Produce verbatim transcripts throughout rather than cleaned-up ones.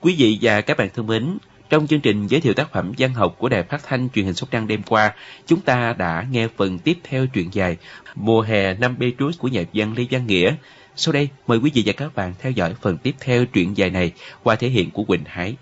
Quý vị và các bạn thân mến, trong chương trình giới thiệu tác phẩm văn học của Đài Phát thanh Truyền hình Sóc Trăng đêm qua, chúng ta đã nghe phần tiếp theo truyện dài Mùa hè năm Petrus của nhà văn Lê Văn Nghĩa. Sau đây, mời quý vị và các bạn theo dõi phần tiếp theo truyện dài này qua thể hiện của Quỳnh Hải.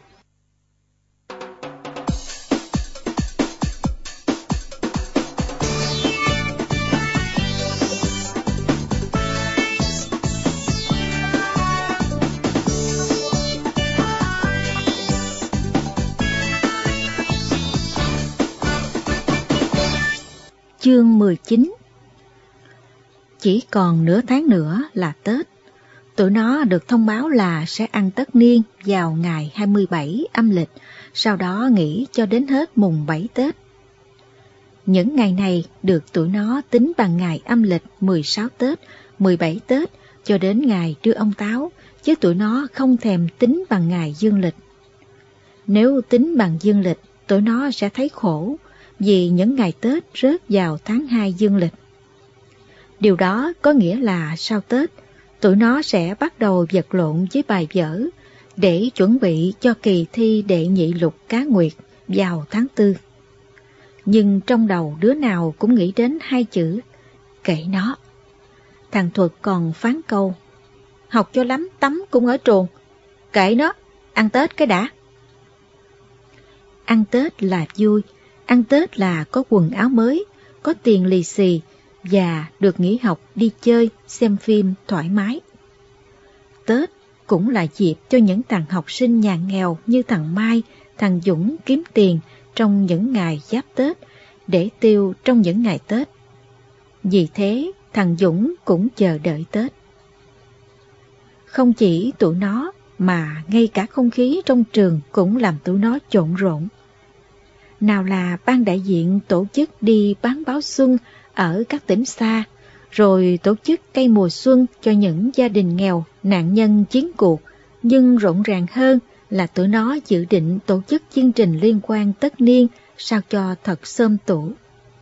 Chương mười chín. Chỉ còn nửa tháng nữa là Tết. Tụi nó được thông báo là sẽ ăn tất niên vào ngày hai mươi bảy âm lịch, sau đó nghỉ cho đến hết mùng bảy Tết. Những ngày này được tụi nó tính bằng ngày âm lịch mười sáu Tết, mười bảy Tết cho đến ngày trưa ông Táo, chứ tụi nó không thèm tính bằng ngày dương lịch. Nếu tính bằng dương lịch, tụi nó sẽ thấy khổ, vì những ngày Tết rớt vào tháng hai dương lịch. Điều đó có nghĩa là sau Tết, tụi nó sẽ bắt đầu vật lộn với bài vở để chuẩn bị cho kỳ thi đệ nhị lục cá nguyệt vào tháng tư. Nhưng trong đầu đứa nào cũng nghĩ đến hai chữ kệ nó. Thằng Thuật còn phán câu học cho lắm tắm cũng ở truồng, kệ nó, ăn Tết cái đã. Ăn Tết là vui, ăn Tết là có quần áo mới, có tiền lì xì và được nghỉ học đi chơi, xem phim thoải mái. Tết cũng là dịp cho những thằng học sinh nhà nghèo như thằng Mai, thằng Dũng kiếm tiền trong những ngày giáp Tết để tiêu trong những ngày Tết. Vì thế thằng Dũng cũng chờ đợi Tết. Không chỉ tụi nó mà ngay cả không khí trong trường cũng làm tụi nó trộn rộn. Nào là ban đại diện tổ chức đi bán báo xuân ở các tỉnh xa, rồi tổ chức cây mùa xuân cho những gia đình nghèo, nạn nhân chiến cuộc, nhưng rộn ràng hơn là tụi nó dự định tổ chức chương trình liên quan tất niên sao cho thật xôm tủ.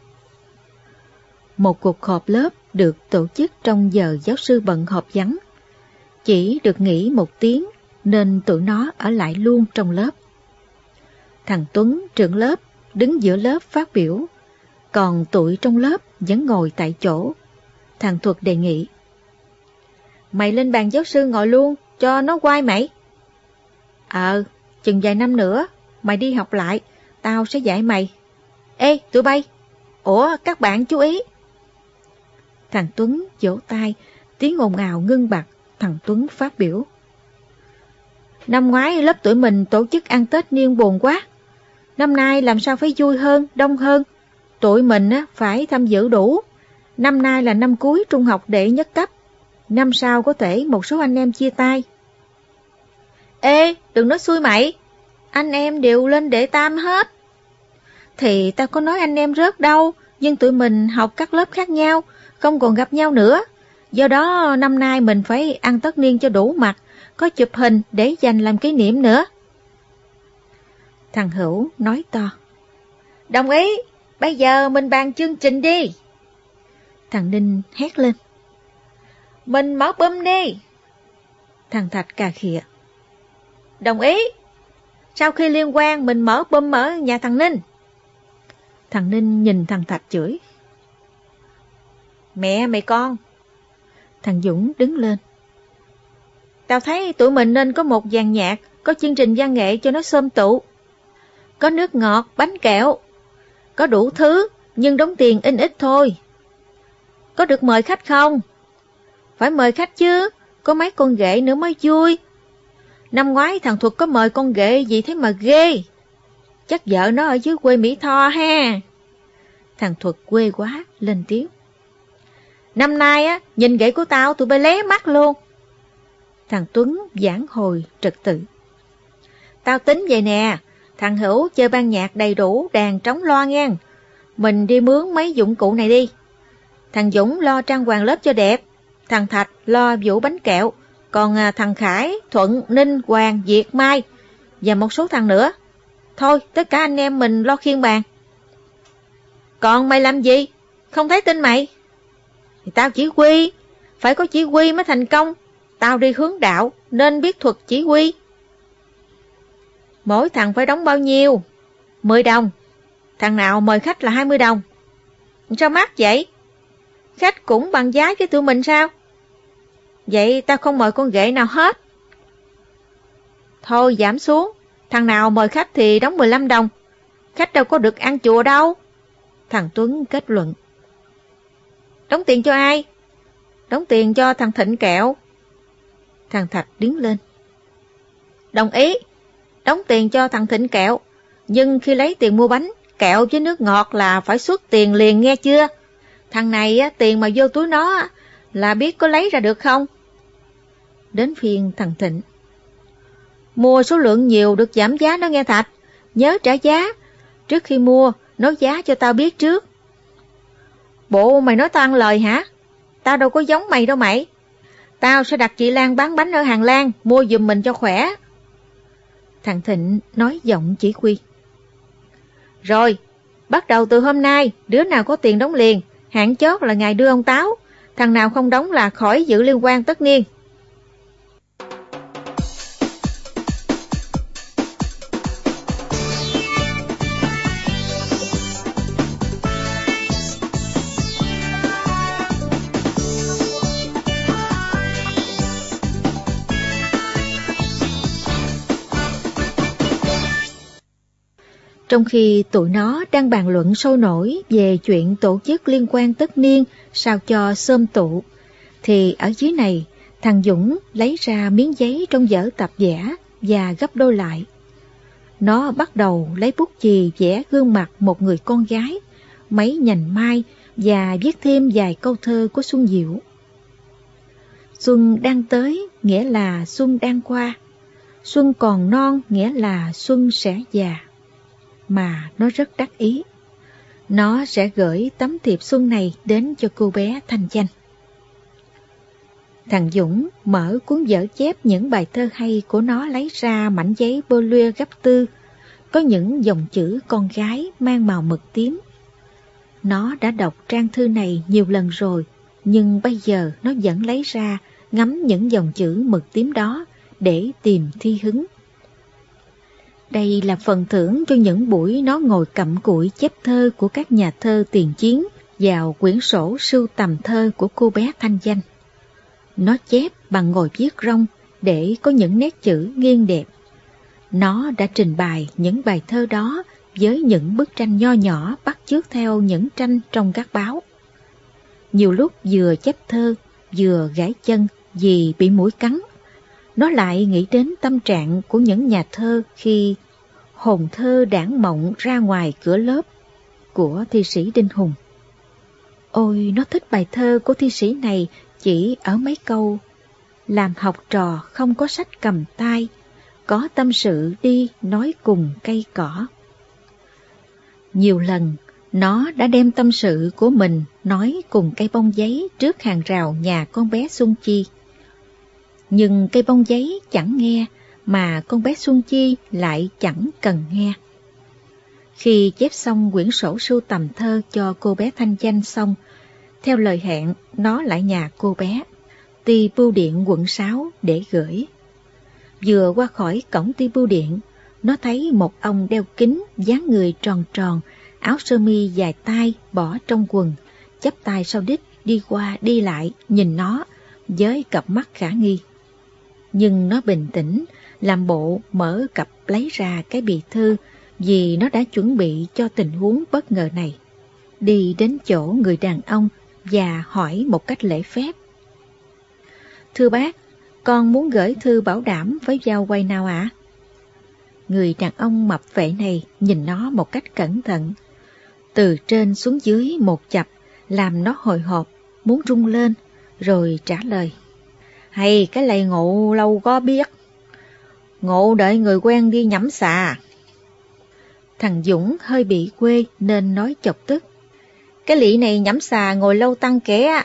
Một cuộc họp lớp được tổ chức trong giờ giáo sư bận họp vắng. Chỉ được nghỉ một tiếng nên tụi nó ở lại luôn trong lớp. Thằng Tuấn, trưởng lớp, đứng giữa lớp phát biểu, còn tụi trong lớp vẫn ngồi tại chỗ. Thằng Thuật đề nghị: mày lên bàn giáo sư ngồi luôn, cho nó quay mày. Ờ, chừng vài năm nữa, mày đi học lại, tao sẽ dạy mày. Ê, tụi bay! Ủa, các bạn chú ý! Thằng Tuấn vỗ tay, tiếng ồn ào ngưng bặt. Thằng Tuấn phát biểu: năm ngoái lớp tụi mình tổ chức ăn Tết niên buồn quá. Năm nay làm sao phải vui hơn, đông hơn. Tụi mình á, phải tham dự đủ. Năm nay là năm cuối trung học đệ nhất cấp. Năm sau có thể một số anh em chia tay. Ê, đừng nói xui mày. Anh em đều lên đệ tam hết. Thì tao có nói anh em rớt đâu, nhưng tụi mình học các lớp khác nhau, không còn gặp nhau nữa. Do đó năm nay mình phải ăn tất niên cho đủ mặt, có chụp hình để dành làm kỷ niệm nữa. Thằng Hữu nói to: đồng ý, bây giờ mình bàn chương trình đi. Thằng Ninh hét lên: mình mở bum đi. Thằng Thạch cà khịa: đồng ý, sau khi liên quan mình mở bum ở nhà thằng Ninh. Thằng Ninh nhìn thằng Thạch chửi: mẹ mày con. Thằng Dũng đứng lên: tao thấy tụi mình nên có một dàn nhạc, có chương trình văn nghệ cho nó xôm tụ. Có nước ngọt, bánh kẹo, có đủ thứ, nhưng đóng tiền in ít thôi. Có được mời khách không? Phải mời khách chứ, có mấy con ghệ nữa mới vui. Năm ngoái thằng Thuật có mời con ghệ gì thế mà ghê. Chắc vợ nó ở dưới quê Mỹ Tho ha. Thằng Thuật quê quá, lên tiếng: năm nay á, nhìn ghệ của tao tụi bay lé mắt luôn. Thằng Tuấn giảng hồi trật tự: tao tính vậy nè, thằng Hữu chơi ban nhạc đầy đủ đàn trống loa ngang. Mình đi mướn mấy dụng cụ này đi. Thằng Dũng lo trang hoàng lớp cho đẹp. Thằng Thạch lo vụ bánh kẹo. Còn à, thằng Khải, Thuận, Ninh, Hoàng, Việt, Mai và một số thằng nữa. Thôi, tất cả anh em mình lo khiêng bàn. Còn mày làm gì? Không thấy tin mày. Thì tao chỉ huy. Phải có chỉ huy mới thành công. Tao đi hướng đạo nên biết thuật chỉ huy. Mỗi thằng phải đóng bao nhiêu? Mười đồng. Thằng nào mời khách là hai mươi đồng. Sao mắc vậy? Khách cũng bằng giá với tụi mình sao? Vậy tao không mời con ghệ nào hết. Thôi giảm xuống. Thằng nào mời khách thì đóng mười lăm đồng. Khách đâu có được ăn chùa đâu. Thằng Tuấn kết luận. Đóng tiền cho ai? Đóng tiền cho thằng Thịnh Kẹo. Thằng Thạch đứng lên. Đồng ý. Đóng tiền cho thằng Thịnh Kẹo. Nhưng khi lấy tiền mua bánh, kẹo với nước ngọt là phải xuất tiền liền nghe chưa? Thằng này á, tiền mà vô túi nó á, là biết có lấy ra được không? Đến phiên thằng Thịnh. Mua số lượng nhiều được giảm giá đó nghe Thạch. Nhớ trả giá. Trước khi mua, nói giá cho tao biết trước. Bộ mày nói tao ăn lời hả? Tao đâu có giống mày đâu mày. Tao sẽ đặt chị Lan bán bánh ở Hàng Lan, mua giùm mình cho khỏe. Thằng Thịnh nói giọng chỉ huy. Rồi, bắt đầu từ hôm nay, đứa nào có tiền đóng liền, hạn chót là ngày đưa ông Táo. Thằng nào không đóng là khỏi giữ liên quan tất niên. Trong khi tụi nó đang bàn luận sôi nổi về chuyện tổ chức liên quan tất niên sao cho xôm tụ, thì ở dưới này, thằng Dũng lấy ra miếng giấy trong vở tập vẽ và gấp đôi lại. Nó bắt đầu lấy bút chì vẽ gương mặt một người con gái, mấy nhành mai và viết thêm vài câu thơ của Xuân Diệu. Xuân đang tới nghĩa là xuân đang qua, xuân còn non nghĩa là xuân sẽ già. Mà nó rất đắc ý. Nó sẽ gửi tấm thiệp xuân này đến cho cô bé Thanh Chanh. Thằng Dũng mở cuốn vở chép những bài thơ hay của nó lấy ra mảnh giấy bơ lua gấp tư, có những dòng chữ con gái mang màu mực tím. Nó đã đọc trang thư này nhiều lần rồi, nhưng bây giờ nó vẫn lấy ra ngắm những dòng chữ mực tím đó để tìm thi hứng. Đây là phần thưởng cho những buổi nó ngồi cặm cụi chép thơ của các nhà thơ tiền chiến vào quyển sổ sưu tầm thơ của cô bé Thanh Danh. Nó chép bằng ngòi viết rong để có những nét chữ nghiêng đẹp. Nó đã trình bày những bài thơ đó với những bức tranh nho nhỏ bắt chước theo những tranh trong các báo. Nhiều lúc vừa chép thơ, vừa gãi chân vì bị muỗi cắn. Nó lại nghĩ đến tâm trạng của những nhà thơ khi hồn thơ đãng mộng ra ngoài cửa lớp của thi sĩ Đinh Hùng. Ôi, nó thích bài thơ của thi sĩ này chỉ ở mấy câu: làm học trò không có sách cầm tay, có tâm sự đi nói cùng cây cỏ. Nhiều lần, nó đã đem tâm sự của mình nói cùng cây bông giấy trước hàng rào nhà con bé Xuân Chi. Nhưng cây bông giấy chẳng nghe, mà con bé Xuân Chi lại chẳng cần nghe. Khi chép xong quyển sổ sưu tầm thơ cho cô bé Thanh Danh xong, theo lời hẹn nó lại nhà cô bé, ty bưu điện quận sáu để gửi. Vừa qua khỏi cổng ty bưu điện, nó thấy một ông đeo kính, dáng người tròn tròn, áo sơ mi dài tay bỏ trong quần, chắp tay sau đít đi qua đi lại nhìn nó với cặp mắt khả nghi. Nhưng nó bình tĩnh, làm bộ mở cặp lấy ra cái bì thư vì nó đã chuẩn bị cho tình huống bất ngờ này. Đi đến chỗ người đàn ông và hỏi một cách lễ phép. Thưa bác, con muốn gửi thư bảo đảm với giao quay nào ạ? À? Người đàn ông mập vệ này nhìn nó một cách cẩn thận, từ trên xuống dưới một chập, làm nó hồi hộp, muốn rung lên, rồi trả lời. Hay cái lầy Ngộ lâu có biết. Ngộ đợi người quen đi nhẩm xà. Thằng Dũng hơi bị quê nên nói chọc tức. Cái lị này nhẩm xà ngồi lâu tăng kẻ.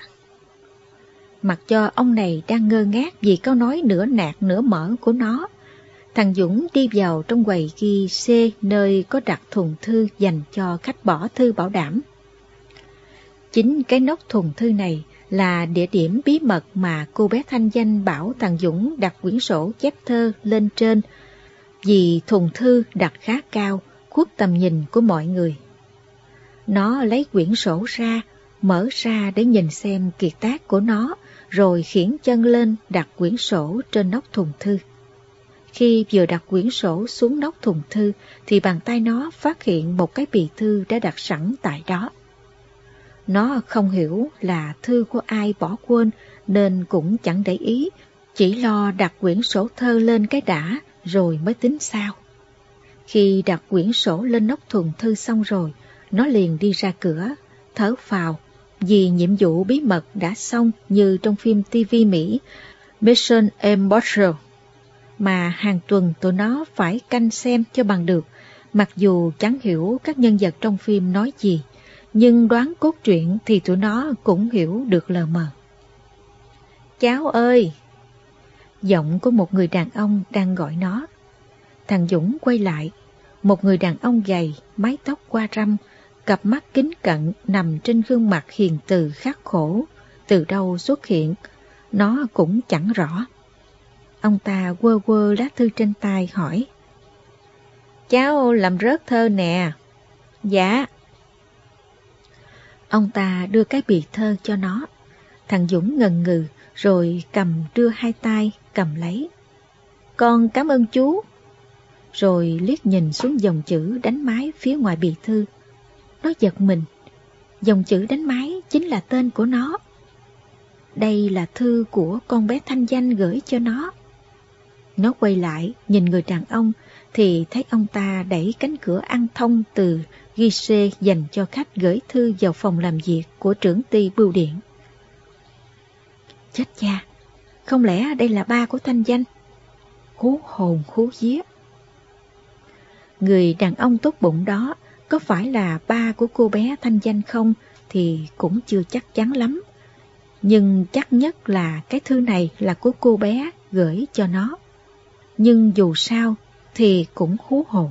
Mặc cho ông này đang ngơ ngác vì câu nói nửa nạt nửa mỡ của nó, thằng Dũng đi vào trong quầy ghi C nơi có đặt thùng thư dành cho khách bỏ thư bảo đảm. Chính cái nóc thùng thư này là địa điểm bí mật mà cô bé Thanh Danh bảo thằng Dũng đặt quyển sổ chép thơ lên trên, vì thùng thư đặt khá cao, khuất tầm nhìn của mọi người. Nó lấy quyển sổ ra, mở ra để nhìn xem kiệt tác của nó, rồi khiển chân lên đặt quyển sổ trên nóc thùng thư. Khi vừa đặt quyển sổ xuống nóc thùng thư, thì bàn tay nó phát hiện một cái bì thư đã đặt sẵn tại đó. Nó không hiểu là thư của ai bỏ quên, nên cũng chẳng để ý, chỉ lo đặt quyển sổ thơ lên cái đã, rồi mới tính sao. Khi đặt quyển sổ lên nóc thùng thư xong rồi, nó liền đi ra cửa, thở phào, vì nhiệm vụ bí mật đã xong như trong phim ti vi Mỹ Mission Impossible, mà hàng tuần tụi nó phải canh xem cho bằng được, mặc dù chẳng hiểu các nhân vật trong phim nói gì, nhưng đoán cốt truyện thì tụi nó cũng hiểu được lờ mờ. Cháu ơi! Giọng của một người đàn ông đang gọi nó. Thằng Dũng quay lại, một người đàn ông gầy, mái tóc qua râm, cặp mắt kính cận nằm trên gương mặt hiền từ khắc khổ, từ đâu xuất hiện, nó cũng chẳng rõ. Ông ta quơ quơ lá thư trên tay hỏi. Cháu làm rớt thơ nè. Dạ. Ông ta đưa cái bì thơ cho nó. Thằng Dũng ngần ngừ rồi cầm đưa hai tay cầm lấy. Con cảm ơn chú. Rồi liếc nhìn xuống dòng chữ đánh máy phía ngoài bì thư. Nó giật mình. Dòng chữ đánh máy chính là tên của nó. Đây là thư của con bé Thanh Danh gửi cho nó. Nó quay lại nhìn người đàn ông thì thấy ông ta đẩy cánh cửa ăn thông từ guichet dành cho khách gửi thư vào phòng làm việc của trưởng ty bưu điện. Chết cha, không lẽ đây là ba của Thanh Danh? Hú hồn hú vía. Người đàn ông tốt bụng đó có phải là ba của cô bé Thanh Danh không thì cũng chưa chắc chắn lắm. Nhưng chắc nhất là cái thư này là của cô bé gửi cho nó. Nhưng dù sao thì cũng hú hồn.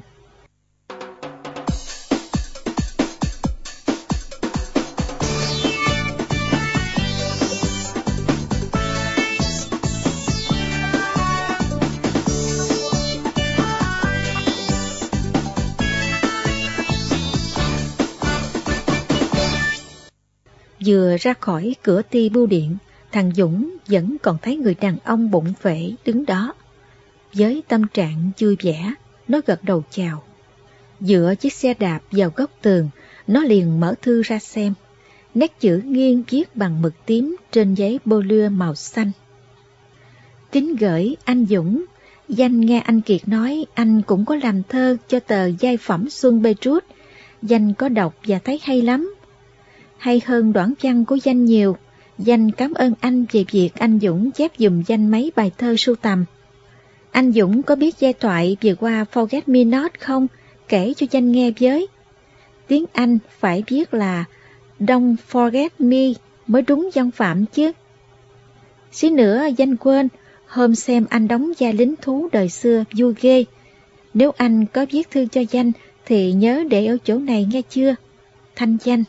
Vừa ra khỏi cửa ti bưu điện, thằng Dũng vẫn còn thấy người đàn ông bụng phệ đứng đó. Với tâm trạng vui vẻ, nó gật đầu chào. Dựa chiếc xe đạp vào góc tường, nó liền mở thư ra xem. Nét chữ nghiêng viết bằng mực tím trên giấy bô lưa màu xanh. Tín gửi anh Dũng. Danh nghe anh Kiệt nói anh cũng có làm thơ cho tờ Giai phẩm Xuân Petrus. Danh có đọc và thấy hay lắm. Hay hơn đoạn văn của Danh nhiều. Danh cảm ơn anh về việc anh Dũng chép dùm Danh mấy bài thơ sưu tầm. Anh Dũng có biết giai thoại về qua Forget Me Not không? Kể cho Danh nghe với. Tiếng Anh phải viết là Don't Forget Me mới đúng văn phạm chứ. Xí nữa Danh quên, hôm xem anh đóng vai lính thú đời xưa vui ghê. Nếu anh có viết thư cho Danh thì nhớ để ở chỗ này nghe chưa? Thanh Danh.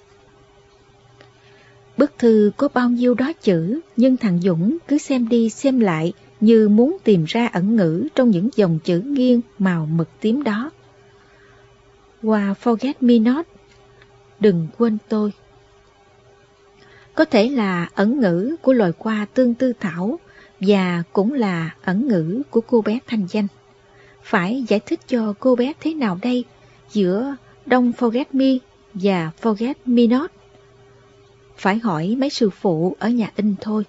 Bức thư có bao nhiêu đó chữ, nhưng thằng Dũng cứ xem đi xem lại như muốn tìm ra ẩn ngữ trong những dòng chữ nghiêng màu mực tím đó. Qua Forget Me Not, đừng quên tôi. Có thể là ẩn ngữ của loài hoa tương tư thảo và cũng là ẩn ngữ của cô bé Thanh Danh. Phải giải thích cho cô bé thế nào đây giữa Don't Forget Me và Forget Me Not? Phải hỏi mấy sư phụ ở nhà in thôi.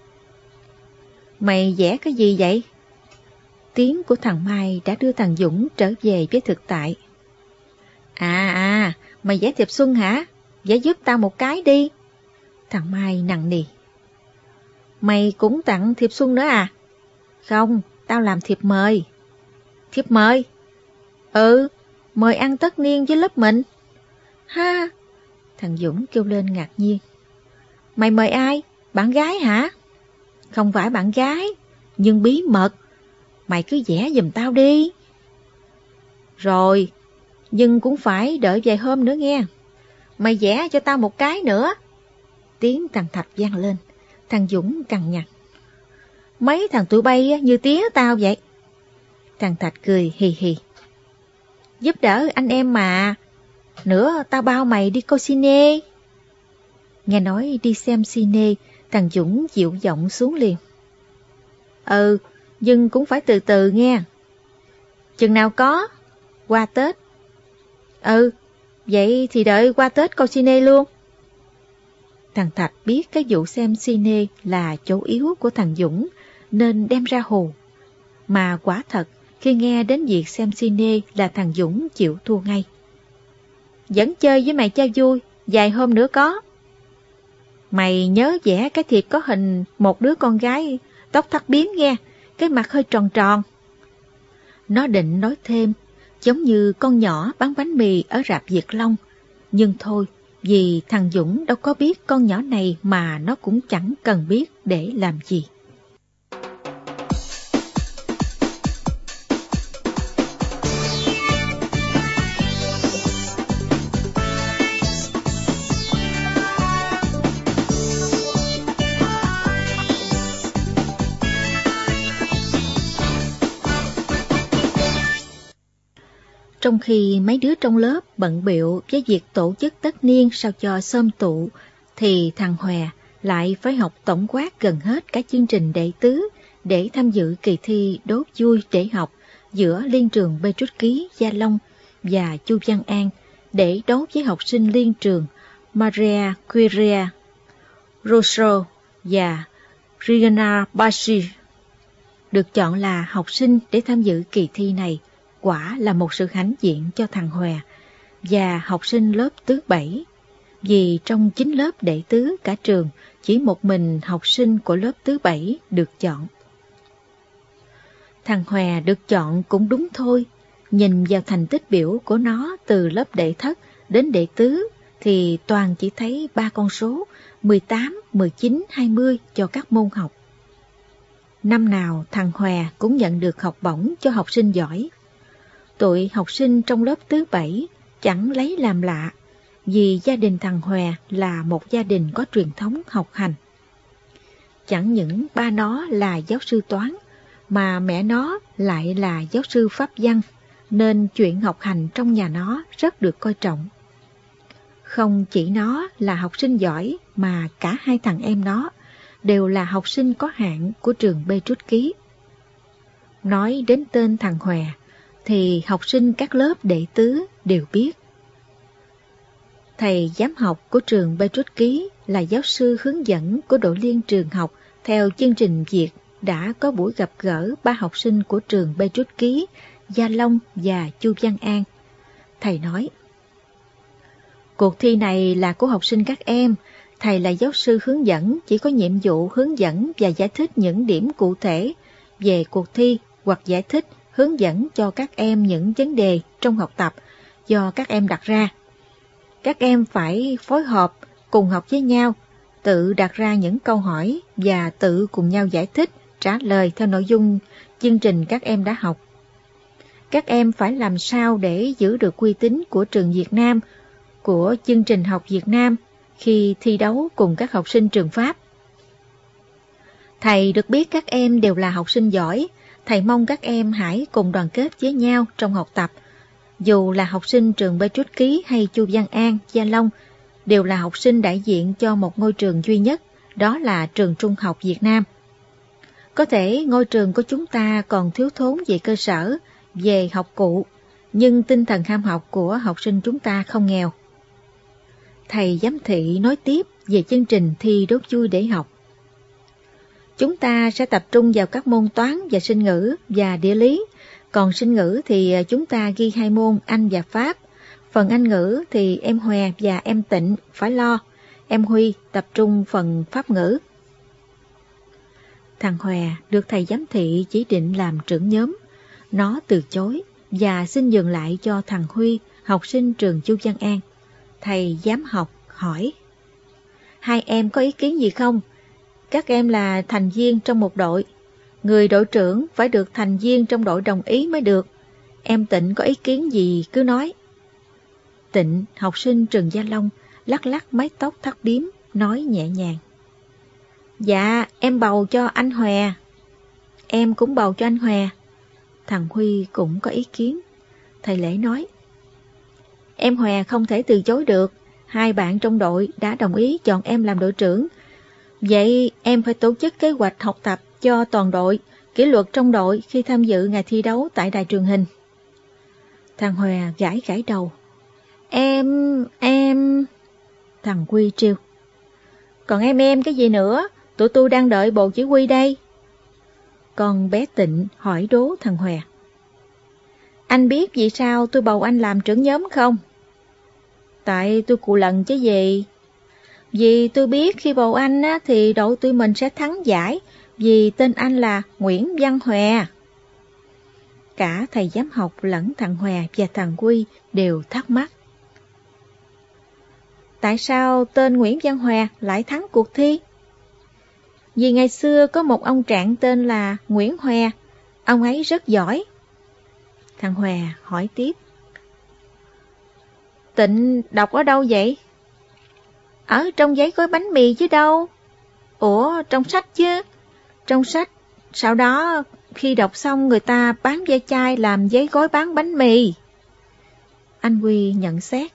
Mày vẽ cái gì vậy? Tiếng của thằng Mai đã đưa thằng Dũng trở về với thực tại. À à, mày vẽ thiệp xuân hả? Vẽ giúp tao một cái đi. Thằng Mai nặng nỉ. Mày cũng tặng thiệp xuân nữa à? Không, tao làm thiệp mời. Thiệp mời? Ừ, mời ăn tất niên với lớp mình. Ha! Thằng Dũng kêu lên ngạc nhiên. Mày mời ai? Bạn gái hả? Không phải bạn gái, nhưng bí mật. Mày cứ vẽ giùm tao đi. Rồi, nhưng cũng phải đợi vài hôm nữa nghe. Mày vẽ cho tao một cái nữa. Tiếng thằng Thạch vang lên. Thằng Dũng cằn nhằn. Mấy thằng tụi bay như tía tao vậy. Thằng Thạch cười hì hì. Giúp đỡ anh em mà. Nữa tao bao mày đi coi cine. Nghe nói đi xem cine, thằng Dũng dịu giọng xuống liền. Ừ, nhưng cũng phải từ từ nghe. Chừng nào có? Qua Tết. Ừ, vậy thì đợi qua Tết coi cine luôn. Thằng Thạch biết cái vụ xem cine là chỗ yếu của thằng Dũng, nên đem ra hù. Mà quả thật, khi nghe đến việc xem cine là thằng Dũng chịu thua ngay. Vẫn chơi với mày cho vui, vài hôm nữa có. Mày nhớ vẽ cái thiệp có hình một đứa con gái tóc thắt bím nghe, cái mặt hơi tròn tròn. Nó định nói thêm, giống như con nhỏ bán bánh mì ở rạp Việt Long. Nhưng thôi, vì thằng Dũng đâu có biết con nhỏ này mà nó cũng chẳng cần biết để làm gì. Trong khi mấy đứa trong lớp bận bịu với việc tổ chức tất niên sao cho xôm tụ, thì thằng Hòe lại phải học tổng quát gần hết cả chương trình đệ tứ để tham dự kỳ thi đố vui để học giữa liên trường Petrus Ký Gia Long và Chu Văn An để đấu với học sinh liên trường Maria Curia, Rousseau và Regina Bassi. Được chọn là học sinh để tham dự kỳ thi này quả là một sự hãnh diện cho thằng Hòe và học sinh lớp thứ bảy, vì trong chín lớp đệ tứ cả trường chỉ một mình học sinh của lớp thứ bảy được chọn. Thằng Hòe được chọn cũng đúng thôi, nhìn vào thành tích biểu của nó từ lớp đệ thất đến đệ tứ thì toàn chỉ thấy ba con số mười tám, mười chín, hai mươi cho các môn học. Năm nào thằng Hòe cũng nhận được học bổng cho học sinh giỏi. Tụi học sinh trong lớp thứ bảy chẳng lấy làm lạ, vì gia đình thằng Hòe là một gia đình có truyền thống học hành. Chẳng những ba nó là giáo sư toán, mà mẹ nó lại là giáo sư pháp văn, nên chuyện học hành trong nhà nó rất được coi trọng. Không chỉ nó là học sinh giỏi, mà cả hai thằng em nó đều là học sinh có hạng của trường Petrus Ký. Nói đến tên thằng Hòe, thì học sinh các lớp đệ tứ đều biết. Thầy giám học của trường Petrus Ký là giáo sư hướng dẫn của đội liên trường học theo chương trình Việt đã có buổi gặp gỡ ba học sinh của trường Petrus Ký, Gia Long và Chu Văn An. Thầy nói, cuộc thi này là của học sinh các em, thầy là giáo sư hướng dẫn chỉ có nhiệm vụ hướng dẫn và giải thích những điểm cụ thể về cuộc thi hoặc giải thích hướng dẫn cho các em những vấn đề trong học tập do các em đặt ra. Các em phải phối hợp, cùng học với nhau, tự đặt ra những câu hỏi và tự cùng nhau giải thích, trả lời theo nội dung chương trình các em đã học. Các em phải làm sao để giữ được uy tín của trường Việt Nam, của chương trình học Việt Nam khi thi đấu cùng các học sinh trường Pháp. Thầy được biết các em đều là học sinh giỏi, thầy mong các em hãy cùng đoàn kết với nhau trong học tập. Dù là học sinh trường Petrus Ký hay Chu Văn An, Gia Long, đều là học sinh đại diện cho một ngôi trường duy nhất, đó là trường Trung học Việt Nam. Có thể ngôi trường của chúng ta còn thiếu thốn về cơ sở, về học cụ, nhưng tinh thần ham học của học sinh chúng ta không nghèo. Thầy giám thị nói tiếp về chương trình thi đố vui để học. Chúng ta sẽ tập trung vào các môn toán và sinh ngữ và địa lý. Còn sinh ngữ thì chúng ta ghi hai môn Anh và Pháp. Phần Anh ngữ thì em Hòe và em Tịnh phải lo. Em Huy tập trung phần Pháp ngữ. Thằng Hòe được thầy giám thị chỉ định làm trưởng nhóm. Nó từ chối và xin nhường lại cho thằng Huy, học sinh trường Chu Văn An. Thầy giám học hỏi, hai em có ý kiến gì không? Các em là thành viên trong một đội. Người đội trưởng phải được thành viên trong đội đồng ý mới được. Em Tịnh có ý kiến gì cứ nói. Tịnh, học sinh trường Gia Long, lắc lắc mái tóc thắt bím, nói nhẹ nhàng. Dạ, em bầu cho anh Hòe. Em cũng bầu cho anh Hòe. Thằng Huy cũng có ý kiến. Thầy Lễ nói, em Hòe không thể từ chối được, hai bạn trong đội đã đồng ý chọn em làm đội trưởng. Vậy em phải tổ chức kế hoạch học tập cho toàn đội, kỷ luật trong đội khi tham dự ngày thi đấu tại đài truyền hình. Thằng Hòe gãi gãi đầu. Em, em... Thằng Huy trêu. Còn em em cái gì nữa, tụi tôi đang đợi bộ chỉ huy đây. Con bé Tịnh hỏi đố thằng Hòe. Anh biết vì sao tôi bầu anh làm trưởng nhóm không? Tại tôi cù lần chứ gì. Vì tôi biết khi bầu anh á, thì đội tụi mình sẽ thắng giải, vì tên anh là Nguyễn Văn Hòe. Cả thầy giám học lẫn thằng Hòe và thằng Huy đều thắc mắc. Tại sao tên Nguyễn Văn Hòe lại thắng cuộc thi? Vì ngày xưa có một ông trạng tên là Nguyễn Hòe, ông ấy rất giỏi. Thằng Hòe hỏi tiếp. Tịnh đọc ở đâu vậy? Ở trong giấy gói bánh mì chứ đâu. Ủa, trong sách chứ. Trong sách, sau đó khi đọc xong người ta bán ve chai làm giấy gói bán bánh mì. Anh Huy nhận xét.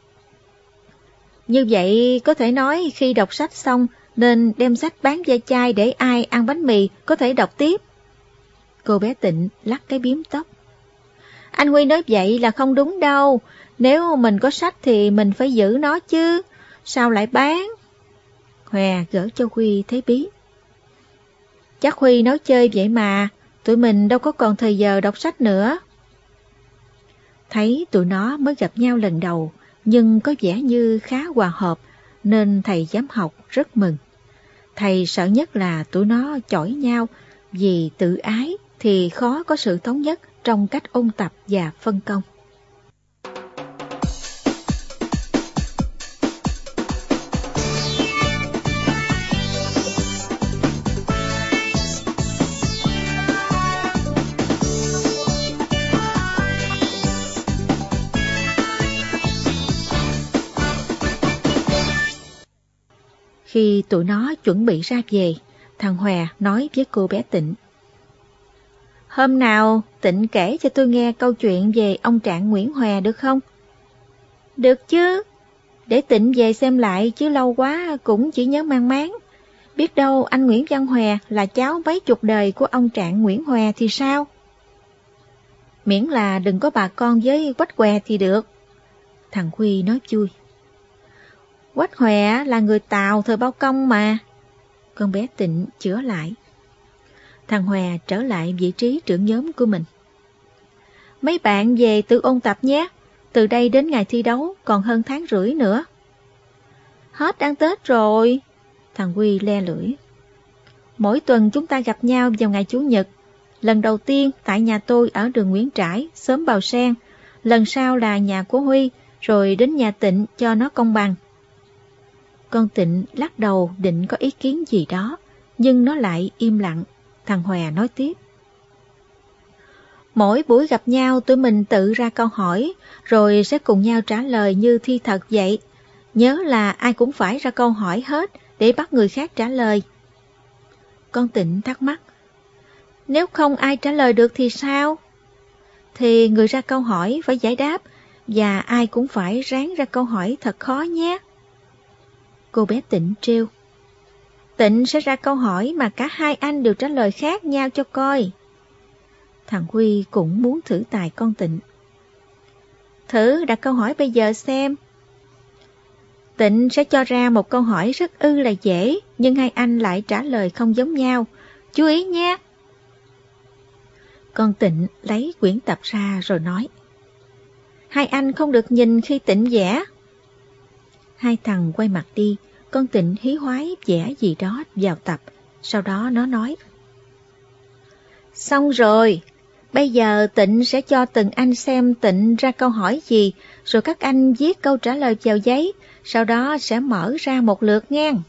Như vậy có thể nói khi đọc sách xong nên đem sách bán ve chai để ai ăn bánh mì có thể đọc tiếp. Cô bé Tịnh lắc cái bím tóc. Anh Huy nói vậy là không đúng đâu. Nếu mình có sách thì mình phải giữ nó chứ. Sao lại bán? Hòe gỡ cho Huy thấy bí. Chắc Huy nói chơi vậy mà. Tụi mình đâu có còn thời giờ đọc sách nữa. Thấy tụi nó mới gặp nhau lần đầu, nhưng có vẻ như khá hòa hợp, nên thầy giám học rất mừng. Thầy sợ nhất là tụi nó chổi nhau, vì tự ái thì khó có sự thống nhất trong cách ôn tập và phân công. Khi tụi nó chuẩn bị ra về, thằng Hòe nói với cô bé Tịnh. Hôm nào Tịnh kể cho tôi nghe câu chuyện về ông Trạng Nguyễn Hòe được không? Được chứ, để Tịnh về xem lại chứ lâu quá cũng chỉ nhớ mang máng. Biết đâu anh Nguyễn Văn Hòe là cháu mấy chục đời của ông Trạng Nguyễn Hòe thì sao? Miễn là đừng có bà con với Quách Què thì được. Thằng Huy nói vui. Quách Hòe là người Tàu thời Bao Công mà. Con bé Tịnh chữa lại. Thằng Hòe trở lại vị trí trưởng nhóm của mình. Mấy bạn về tự ôn tập nhé. Từ đây đến ngày thi đấu còn hơn tháng rưỡi nữa. Hết ăn Tết rồi. Thằng Huy le lưỡi. Mỗi tuần chúng ta gặp nhau vào ngày Chủ nhật. Lần đầu tiên tại nhà tôi ở đường Nguyễn Trãi, xóm Bào Sen. Lần sau là nhà của Huy, rồi đến nhà Tịnh cho nó công bằng. Con Tịnh lắc đầu định có ý kiến gì đó, nhưng nó lại im lặng. Thằng Hòe nói tiếp. Mỗi buổi gặp nhau tụi mình tự ra câu hỏi, rồi sẽ cùng nhau trả lời như thi thật vậy. Nhớ là ai cũng phải ra câu hỏi hết để bắt người khác trả lời. Con Tịnh thắc mắc. Nếu không ai trả lời được thì sao? Thì người ra câu hỏi phải giải đáp, và ai cũng phải ráng ra câu hỏi thật khó nhé. Cô bé Tịnh trêu. Tịnh sẽ ra câu hỏi mà cả hai anh đều trả lời khác nhau cho coi. Thằng Huy cũng muốn thử tài con Tịnh. Thử đặt câu hỏi bây giờ xem. Tịnh sẽ cho ra một câu hỏi rất ư là dễ, nhưng hai anh lại trả lời không giống nhau. Chú ý nhé. Con Tịnh lấy quyển tập ra rồi nói. Hai anh không được nhìn khi Tịnh vẽ. Hai thằng quay mặt đi, con Tịnh hí hoái vẽ gì đó vào tập, sau đó nó nói. Xong rồi, bây giờ Tịnh sẽ cho từng anh xem Tịnh ra câu hỏi gì, rồi các anh viết câu trả lời vào giấy, sau đó sẽ mở ra một lượt ngang.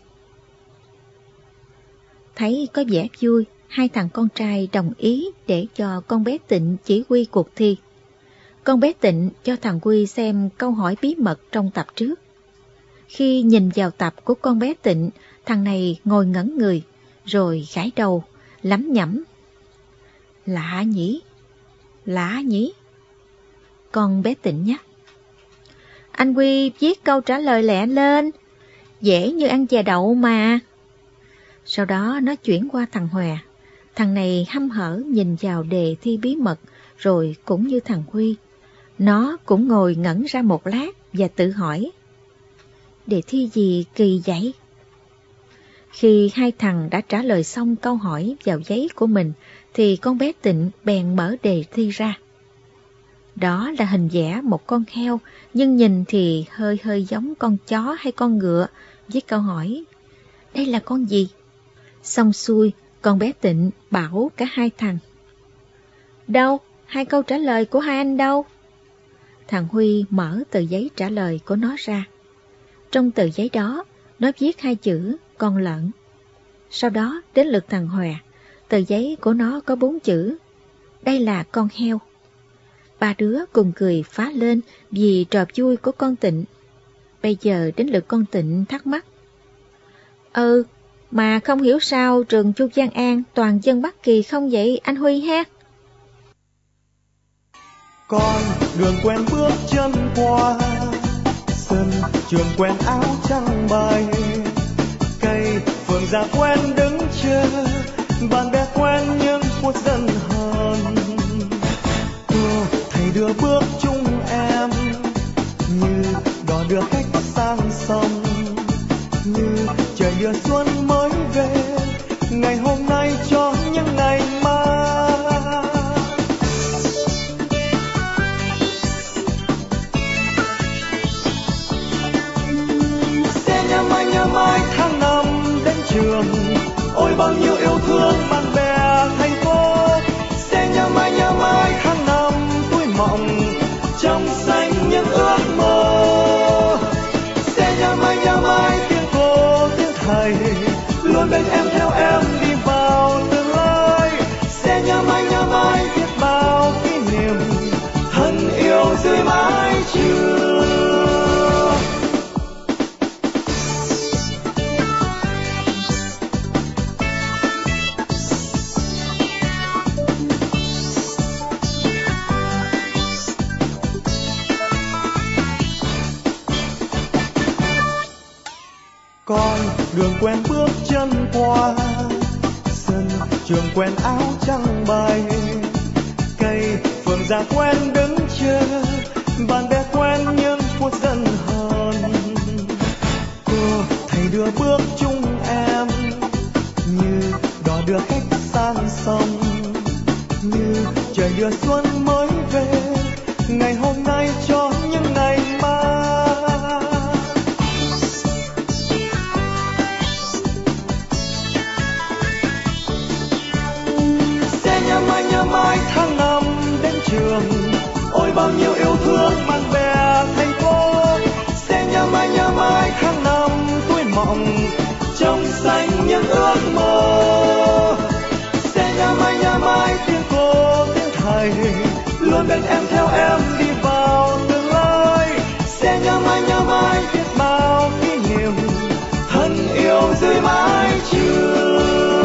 Thấy có vẻ vui, hai thằng con trai đồng ý để cho con bé Tịnh chỉ huy cuộc thi. Con bé Tịnh cho thằng Huy xem câu hỏi bí mật trong tập trước. Khi nhìn vào tập của con bé Tịnh, thằng này ngồi ngẩn người, rồi gãi đầu, lẩm nhẩm. Lạ nhỉ, lạ nhỉ? Con bé Tịnh nhắc. Anh Huy viết câu trả lời lẹ lên, dễ như ăn chè đậu mà. Sau đó nó chuyển qua thằng Hòa. Thằng này hăm hở nhìn vào đề thi bí mật, rồi cũng như thằng Huy. Nó cũng ngồi ngẩn ra một lát và tự hỏi. Đề thi gì kỳ vậy? Khi hai thằng đã trả lời xong câu hỏi vào giấy của mình, thì con bé Tịnh bèn mở đề thi ra. Đó là hình vẽ một con heo, nhưng nhìn thì hơi hơi giống con chó hay con ngựa, với câu hỏi, đây là con gì? Xong xuôi, con bé Tịnh bảo cả hai thằng. Đâu? Hai câu trả lời của hai anh đâu? Thằng Huy mở tờ giấy trả lời của nó ra. Trong tờ giấy đó, nó viết hai chữ con lợn. Sau đó đến lượt thằng Hòa, tờ giấy của nó có bốn chữ, đây là con heo. Ba đứa cùng cười phá lên vì trò vui của con Tịnh. Bây giờ đến lượt con Tịnh thắc mắc. Ừ, mà không hiểu sao trường Chu Văn An toàn dân Bắc Kỳ không vậy anh Huy ha? Con đường quen bước chân qua, sân trường quen áo trắng bay, cây phượng già quen đứng chờ, bạn bè quen nhưng phút dần hờn. Cô thầy đưa bước chung em, như đò đưa khách sang sông, như trời đưa xuân mới về, ngày hôm nay cho những ngày mai. Sẽ nhớ mãi nhớ mãi tháng năm đến trường, ôi bao nhiêu yêu thương bạn bè thầy cô. Sẽ nhớ mãi nhớ mãi tháng năm tuổi mộng, trong xanh những ước mơ. Sẽ nhớ mãi nhớ mãi tiếng cô tiếng thầy, luôn bên em theo em đi vào tương lai. Sẽ nhớ mãi nhớ mãi biết bao kỷ niệm, thân yêu dưới mái trường. Con đường quen bước chân qua, sân trường quen áo trắng bay, cây phượng già quen đứng chờ, bạn bè quen nhưng phút dần hờn. Cô thầy đưa bước chung em, như đò đưa khách sang sông, như trời đưa xuân mới về, ngày hôm nay cho những ngày mai. Nhớ mãi nhớ mãi tháng năm đến trường, ôi bao nhiêu yêu thương bạn bè thầy cô. Sẽ nhớ mãi nhớ mãi tháng năm tuổi mộng, trong xanh những ước mơ. Sẽ nhớ mãi nhớ mãi tiếng cô tiếng thầy, luôn bên em theo em đi vào tương lai. Sẽ nhớ mãi nhớ mãi biết bao kỷ niệm, thân yêu dưới mái trường.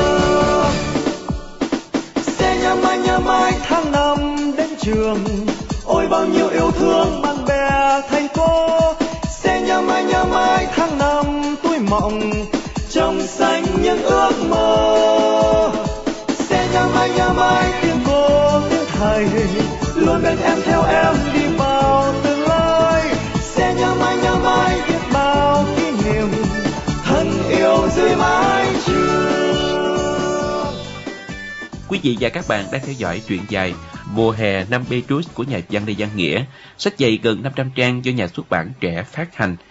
Nhớ mãi nhớ mãi tháng năm đến trường, ôi bao nhiêu yêu thương bạn bè thầy cô. Sẽ nhớ mãi nhớ mãi tháng năm tuổi mộng, trong xanh những ước mơ. Sẽ nhớ mãi nhớ mãi tiếng cô tiếng thầy, luôn bên em theo em đi vào tương lai. Sẽ nhớ mãi nhớ mãi biết bao kỷ niệm, thân yêu dưới mái trường. Quý vị và các bạn đang theo dõi truyện dài Mùa hè năm Petrus của nhà văn Lê Văn Nghĩa, sách dày gần năm trăm trang do nhà xuất bản Trẻ phát hành.